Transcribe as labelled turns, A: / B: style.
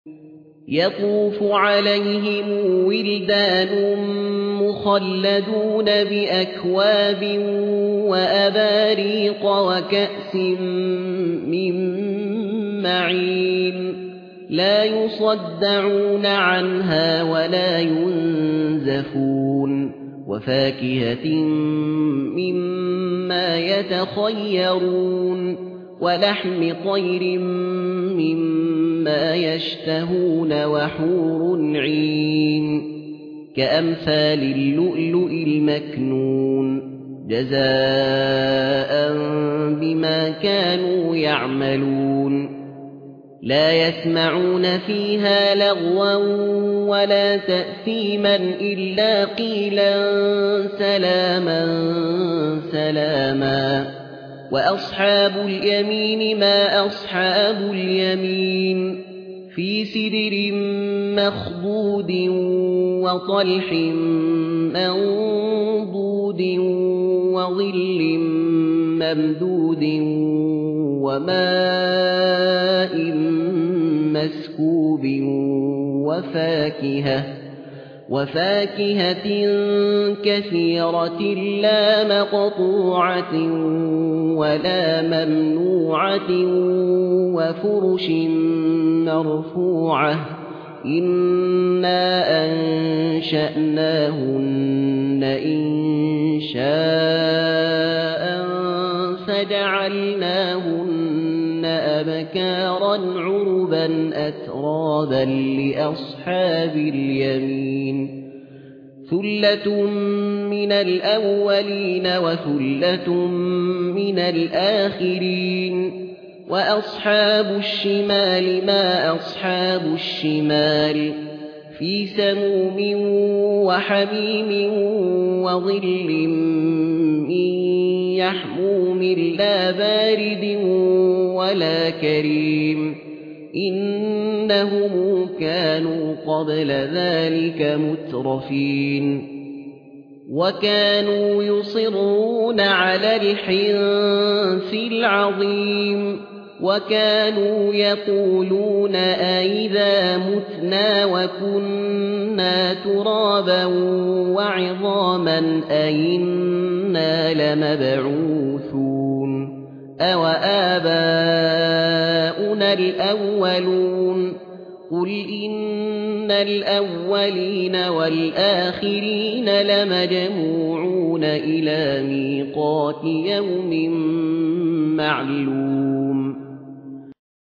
A: يطوف عليهم ولدان مخلدون بأكواب وأباريق وكأس من معين لا يصدعون عنها ولا ينزفون وفاكهة مما يتخيرون ولحم طير مما يشتهون وحور عين كأمثال اللؤلؤ المكنون جزاء بما كانوا يعملون لا يسمعون فيها لغوا ولا تأثيما إلا قيلا سلاما سلاما وأصحاب اليمين ما أصحاب اليمين في سدر مخضود وطلح منضود وظل ممدود وماء مسكوب وفاكهة كثيرة لا مقطوعة ولا ممنوعة وفرش مرفوعة إنا أنشأناهن إنشاء فجعلناهن أبكارا عربا أترابا لأصحاب اليمين ثلة من الأولين وثلة من الآخرين وأصحاب الشمال ما أصحاب الشمال في سموم وحميم وظل من يحموم لا بارد ولا كريم إنهم كانوا قبل ذلك مترفين وكانوا يصرون على الحنث العظيم وكانوا يقولون أئذا متنا وكنا ترابا وعظاما أئنا لمبعوثون أوآباؤنا الأولون قل إن الأولين والآخرين لمجموعون إلى ميقات يوم معلوم